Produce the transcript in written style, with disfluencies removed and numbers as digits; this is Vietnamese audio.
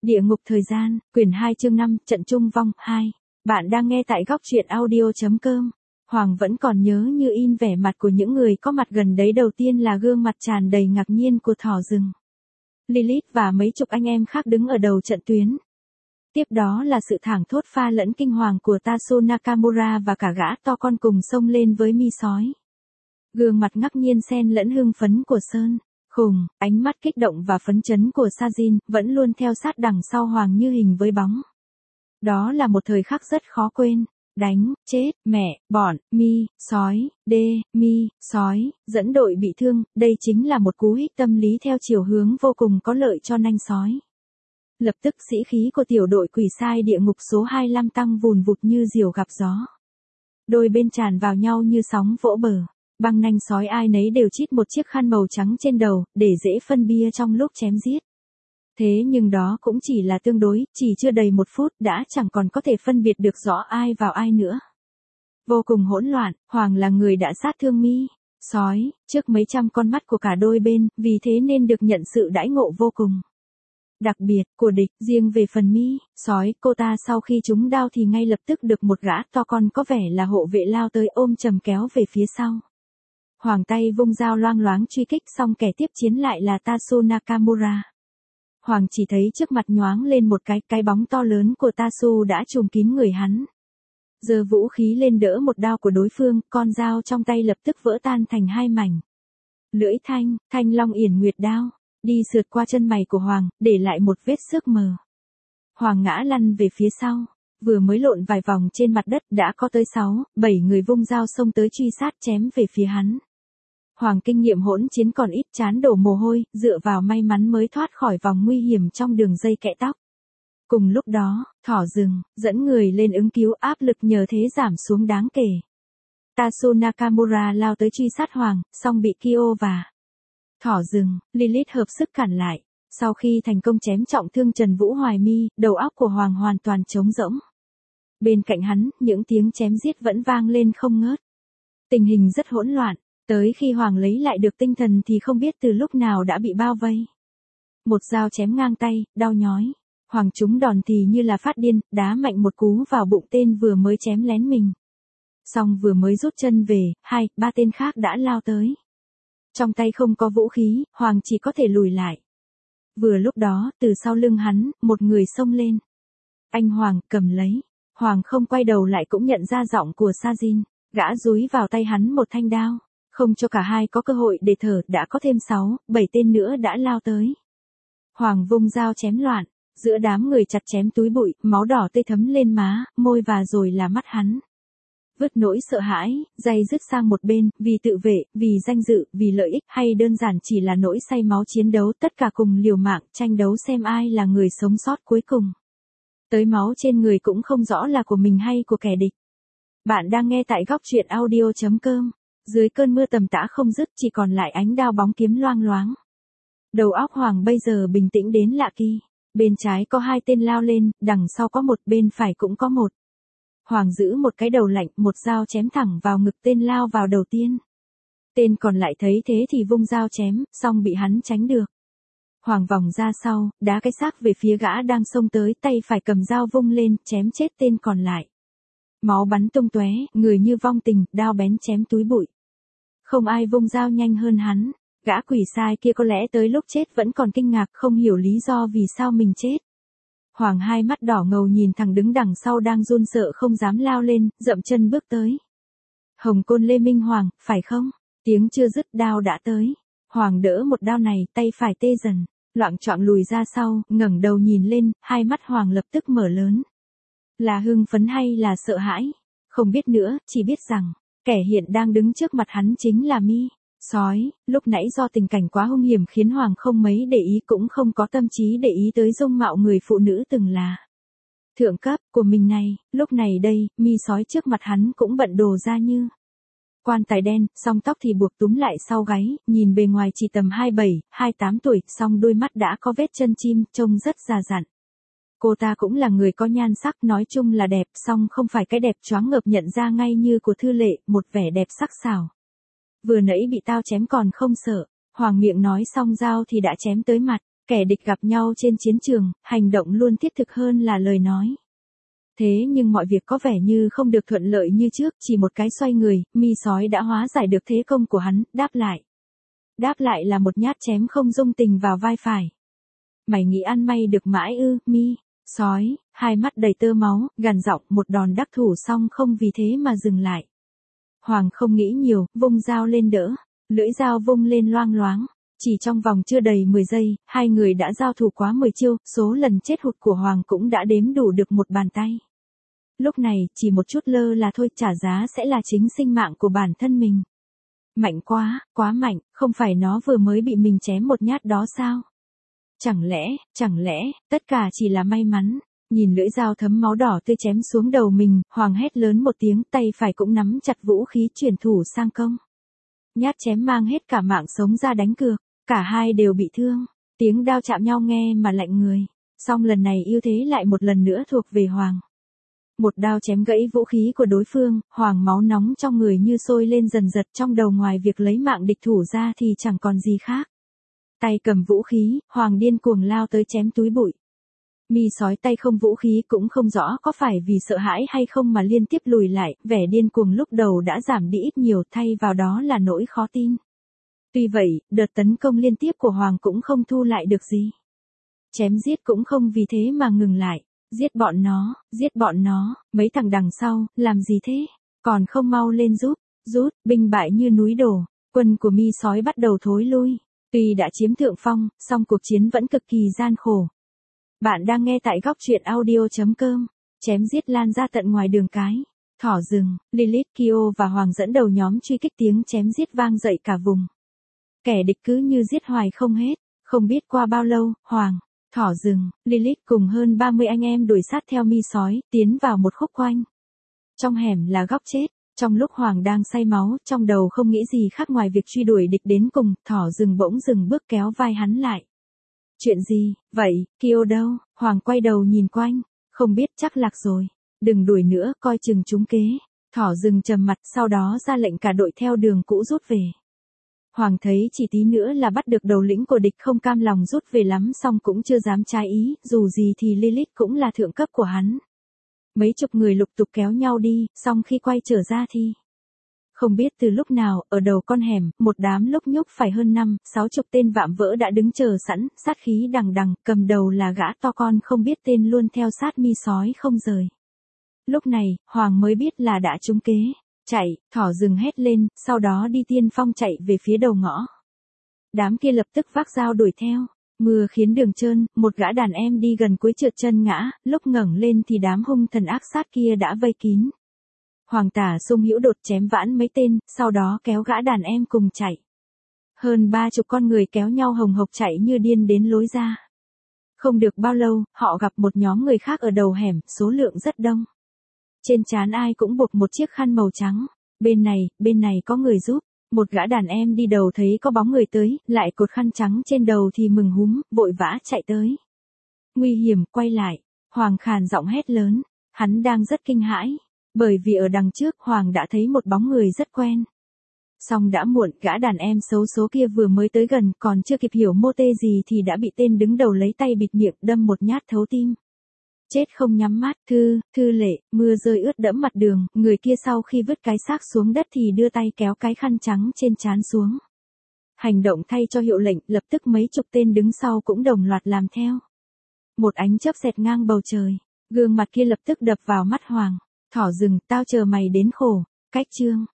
Địa ngục thời gian, quyển 2 chương 5, trận chung vong 2. Bạn đang nghe tại góc truyện audio.com. Hoàng vẫn còn nhớ như in vẻ mặt của những người có mặt gần đấy. Đầu tiên là gương mặt tràn đầy ngạc nhiên của thỏ rừng. Lilith và mấy chục anh em khác đứng ở đầu trận tuyến. Tiếp đó là sự thảng thốt pha lẫn kinh hoàng của Tatsu Nakamura và cả gã to con cùng xông lên với mi sói. Gương mặt ngạc nhiên xen lẫn hưng phấn của Sơn Khùng, ánh mắt kích động và phấn chấn của Sajin, vẫn luôn theo sát đằng sau Hoàng như hình với bóng. Đó là một thời khắc rất khó quên. Đánh, chết, mẹ, bọn, mi, sói, mi, sói, dẫn đội bị thương, đây chính là một cú hích tâm lý theo chiều hướng vô cùng có lợi cho nanh sói. Lập tức sĩ khí của tiểu đội quỷ sai địa ngục số 25 tăng vùn vụt như diều gặp gió. Đôi bên tràn vào nhau như sóng vỗ bờ. Băng nanh sói ai nấy đều chít một chiếc khăn màu trắng trên đầu, để dễ phân bia trong lúc chém giết. Thế nhưng đó cũng chỉ là tương đối, chỉ chưa đầy một phút đã chẳng còn có thể phân biệt được rõ ai vào ai nữa. Vô cùng hỗn loạn, Hoàng là người đã sát thương mi, sói, trước mấy trăm con mắt của cả đôi bên, vì thế nên được nhận sự đãi ngộ vô cùng đặc biệt của địch. Riêng về phần mi, sói, cô ta sau khi trúng đao thì ngay lập tức được một gã to con có vẻ là hộ vệ lao tới ôm chầm kéo về phía sau. Hoàng tay vung dao loang loáng truy kích, xong kẻ tiếp chiến lại là Tatsu Nakamura. Hoàng chỉ thấy trước mặt nhoáng lên một cái bóng to lớn của Tatsu đã trùm kín người hắn. Giơ vũ khí lên đỡ một đao của đối phương, con dao trong tay lập tức vỡ tan thành hai mảnh. Lưỡi thanh long yển nguyệt đao, đi sượt qua chân mày của Hoàng, để lại một vết xước mờ. Hoàng ngã lăn về phía sau. Vừa mới lộn vài vòng trên mặt đất đã có tới 6-7 người vung dao xông tới truy sát chém về phía hắn. Hoàng kinh nghiệm hỗn chiến còn ít, trán đổ mồ hôi, dựa vào may mắn mới thoát khỏi vòng nguy hiểm trong đường dây kẽ tóc. Cùng lúc đó, thỏ rừng, dẫn người lên ứng cứu, áp lực nhờ thế giảm xuống đáng kể. Tatsu Nakamura lao tới truy sát Hoàng, song bị Kyo và thỏ rừng, Lilith hợp sức cản lại. Sau khi thành công chém trọng thương Trần Vũ Hoài Mi, đầu óc của Hoàng hoàn toàn trống rỗng. Bên cạnh hắn, những tiếng chém giết vẫn vang lên không ngớt. Tình hình rất hỗn loạn, tới khi Hoàng lấy lại được tinh thần thì không biết từ lúc nào đã bị bao vây. Một dao chém ngang tay, đau nhói. Hoàng trúng đòn thì như là phát điên, đá mạnh một cú vào bụng tên vừa mới chém lén mình. Xong vừa mới rút chân về, 2-3 tên khác đã lao tới. Trong tay không có vũ khí, Hoàng chỉ có thể lùi lại. Vừa lúc đó, từ sau lưng hắn, một người xông lên. Anh Hoàng, cầm lấy. Hoàng không quay đầu lại cũng nhận ra giọng của Sajin. Gã dúi vào tay hắn một thanh đao. Không cho cả hai có cơ hội để thở, đã có thêm 6-7 tên nữa đã lao tới. Hoàng vung dao chém loạn. Giữa đám người chặt chém túi bụi, máu đỏ tươi thấm lên má, môi và rồi là mắt hắn. Vứt nỗi sợ hãi, day dứt sang một bên, vì tự vệ, vì danh dự, vì lợi ích, hay đơn giản chỉ là nỗi say máu chiến đấu, tất cả cùng liều mạng, tranh đấu xem ai là người sống sót cuối cùng. Tới máu trên người cũng không rõ là của mình hay của kẻ địch. Bạn đang nghe tại góc truyện audio.com. Dưới cơn mưa tầm tã không dứt, chỉ còn lại ánh đao bóng kiếm loang loáng. Đầu óc Hoàng bây giờ bình tĩnh đến lạ kỳ. Bên trái có 2 tên lao lên, đằng sau có một, bên phải cũng có một. Hoàng giữ một cái đầu lạnh, một dao chém thẳng vào ngực tên lao vào đầu tiên. Tên còn lại thấy thế thì vung dao chém, xong bị hắn tránh được. Hoàng vòng ra sau, đá cái xác về phía gã đang xông tới, tay phải cầm dao vung lên, chém chết tên còn lại. Máu bắn tung tóe, người như vong tình, đao bén chém túi bụi. Không ai vung dao nhanh hơn hắn. Gã quỷ sai kia có lẽ tới lúc chết vẫn còn kinh ngạc, không hiểu lý do vì sao mình chết. Hoàng hai mắt đỏ ngầu nhìn thằng đứng đằng sau đang run sợ không dám lao lên, dậm chân bước tới. Hồng Côn Lê Minh Hoàng, phải không? Tiếng chưa dứt đao đã tới. Hoàng đỡ một đao này, tay phải tê dần, loạng choạng lùi ra sau, ngẩng đầu nhìn lên, hai mắt Hoàng lập tức mở lớn. Là hưng phấn hay là sợ hãi? Không biết nữa, chỉ biết rằng, kẻ hiện đang đứng trước mặt hắn chính là mi. Sói, lúc nãy do tình cảnh quá hung hiểm khiến Hoàng không mấy để ý, cũng không có tâm trí để ý tới dung mạo người phụ nữ từng là thượng cấp của mình này. Lúc này đây, mi sói trước mặt hắn cũng bận đồ ra như quan tài đen, song tóc thì buộc túm lại sau gáy, nhìn bề ngoài chỉ tầm 27-28 tuổi, song đôi mắt đã có vết chân chim, trông rất già dặn. Cô ta cũng là người có nhan sắc, nói chung là đẹp, song không phải cái đẹp choáng ngợp nhận ra ngay như của Thư Lệ, một vẻ đẹp sắc sảo. Vừa nãy bị tao chém còn không sợ. Hoàng miệng nói xong dao thì đã chém tới mặt. Kẻ địch gặp nhau trên chiến trường, hành động luôn thiết thực hơn là lời nói. Thế nhưng mọi việc có vẻ như không được thuận lợi như trước, chỉ một cái xoay người, Mi sói đã hóa giải được thế công của hắn, đáp lại. Đáp lại là một nhát chém không dung tình vào vai phải. Mày nghĩ ăn may được mãi ư, Mi sói, hai mắt đầy tơ máu, gằn giọng một đòn đắc thủ xong không vì thế mà dừng lại. Hoàng không nghĩ nhiều, vung dao lên đỡ, lưỡi dao vung lên loang loáng. Chỉ trong vòng chưa đầy 10 giây, hai người đã giao thủ quá 10 chiêu, số lần chết hụt của Hoàng cũng đã đếm đủ được một bàn tay. Lúc này, chỉ một chút lơ là thôi, trả giá sẽ là chính sinh mạng của bản thân mình. Mạnh quá mạnh, không phải nó vừa mới bị mình chém một nhát đó sao? Chẳng lẽ, tất cả chỉ là may mắn. Nhìn lưỡi dao thấm máu đỏ tươi chém xuống đầu mình, Hoàng hét lớn một tiếng, tay phải cũng nắm chặt vũ khí chuyển thủ sang công. Nhát chém mang hết cả mạng sống ra đánh cược, cả hai đều bị thương. Tiếng đao chạm nhau nghe mà lạnh người. Song lần này ưu thế lại một lần nữa thuộc về Hoàng. Một đao chém gãy vũ khí của đối phương, Hoàng máu nóng trong người như sôi lên dần dật, trong đầu ngoài việc lấy mạng địch thủ ra thì chẳng còn gì khác. Tay cầm vũ khí, Hoàng điên cuồng lao tới chém túi bụi. Mi sói tay không vũ khí cũng không rõ có phải vì sợ hãi hay không mà liên tiếp lùi lại, vẻ điên cuồng lúc đầu đã giảm đi ít nhiều, thay vào đó là nỗi khó tin. Tuy vậy, đợt tấn công liên tiếp của Hoàng cũng không thu lại được gì. Chém giết cũng không vì thế mà ngừng lại. Giết bọn nó, mấy thằng đằng sau, làm gì thế? Còn không mau lên rút, binh bại như núi đổ, quân của Mi sói bắt đầu thối lui. Tuy đã chiếm thượng phong, song cuộc chiến vẫn cực kỳ gian khổ. Bạn đang nghe tại góc truyện audio.com, chém giết lan ra tận ngoài đường cái. Thỏ rừng, Lilith, Kyo và Hoàng dẫn đầu nhóm truy kích, tiếng chém giết vang dậy cả vùng. Kẻ địch cứ như giết hoài không hết, không biết qua bao lâu, Hoàng, Thỏ rừng, Lilith cùng hơn 30 anh em đuổi sát theo Mi sói, tiến vào một khúc quanh. Trong hẻm là góc chết, trong lúc Hoàng đang say máu, trong đầu không nghĩ gì khác ngoài việc truy đuổi địch đến cùng, Thỏ rừng bỗng dừng bước kéo vai hắn lại. Chuyện gì, vậy, Kyo đâu? Hoàng quay đầu nhìn quanh, không biết, chắc lạc rồi. Đừng đuổi nữa, coi chừng trúng kế. Thỏ rừng trầm mặt, sau đó ra lệnh cả đội theo đường cũ rút về. Hoàng thấy chỉ tí nữa là bắt được đầu lĩnh của địch, không cam lòng rút về lắm, song cũng chưa dám trái ý, dù gì thì Lilith cũng là thượng cấp của hắn. Mấy chục người lục tục kéo nhau đi, song khi quay trở ra thì... Không biết từ lúc nào, ở đầu con hẻm, một đám lúc nhúc phải hơn 5-60 tên vạm vỡ đã đứng chờ sẵn, sát khí đằng đằng, cầm đầu là gã to con không biết tên luôn theo sát Mi sói không rời. Lúc này, Hoàng mới biết là đã trúng kế. Chạy, Thỏ rừng hét lên, sau đó đi tiên phong chạy về phía đầu ngõ. Đám kia lập tức vác dao đuổi theo. Mưa khiến đường trơn, một gã đàn em đi gần cuối trượt chân ngã, lúc ngẩng lên thì đám hung thần ác sát kia đã vây kín. Hoàng tả sung hữu đột chém vãn mấy tên, sau đó kéo gã đàn em cùng chạy. Hơn 30 con người kéo nhau hồng hộc chạy như điên đến lối ra. Không được bao lâu, họ gặp một nhóm người khác ở đầu hẻm, số lượng rất đông. Trên trán ai cũng buộc một chiếc khăn màu trắng. Bên này có người giúp. Một gã đàn em đi đầu thấy có bóng người tới, lại cột khăn trắng trên đầu thì mừng húm, vội vã chạy tới. Nguy hiểm, quay lại. Hoàng khàn giọng hét lớn. Hắn đang rất kinh hãi. Bởi vì ở đằng trước, Hoàng đã thấy một bóng người rất quen. Song đã muộn, gã đàn em xấu số kia vừa mới tới gần, còn chưa kịp hiểu mô tê gì thì đã bị tên đứng đầu lấy tay bịt miệng, đâm một nhát thấu tim. Chết không nhắm mắt, Thư Lệ, mưa rơi ướt đẫm mặt đường, người kia sau khi vứt cái xác xuống đất thì đưa tay kéo cái khăn trắng trên trán xuống. Hành động thay cho hiệu lệnh, lập tức mấy chục tên đứng sau cũng đồng loạt làm theo. Một ánh chớp xẹt ngang bầu trời, gương mặt kia lập tức đập vào mắt Hoàng. Thỏ rừng, tao chờ mày đến khổ. Cách chương.